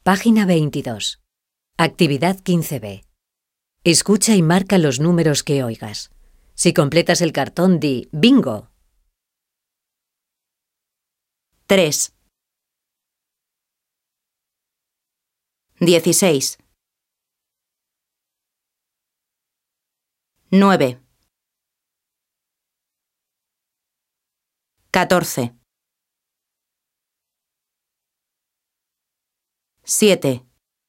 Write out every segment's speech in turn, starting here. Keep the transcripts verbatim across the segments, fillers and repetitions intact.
Página veintidós. Actividad quince b. Escucha y marca los números que oigas. Si completas el cartón, di ¡bingo! tres, dieciséis, nueve, catorce, siete,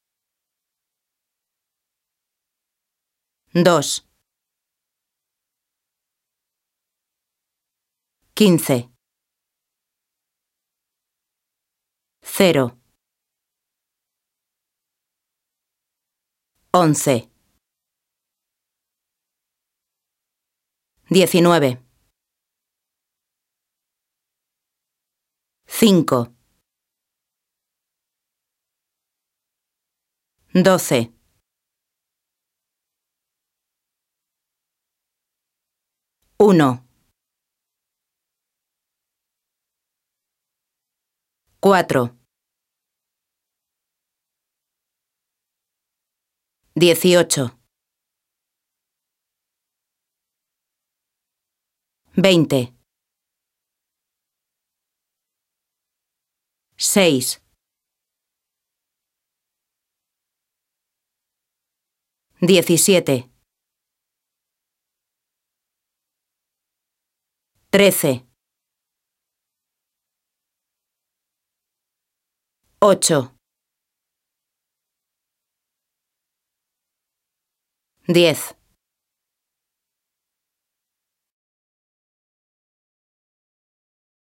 dos, quince, cero, once, diecinueve, cinco, doce, uno, cuatro, dieciocho, veinte, seis, diecisiete, trece, ocho, diez.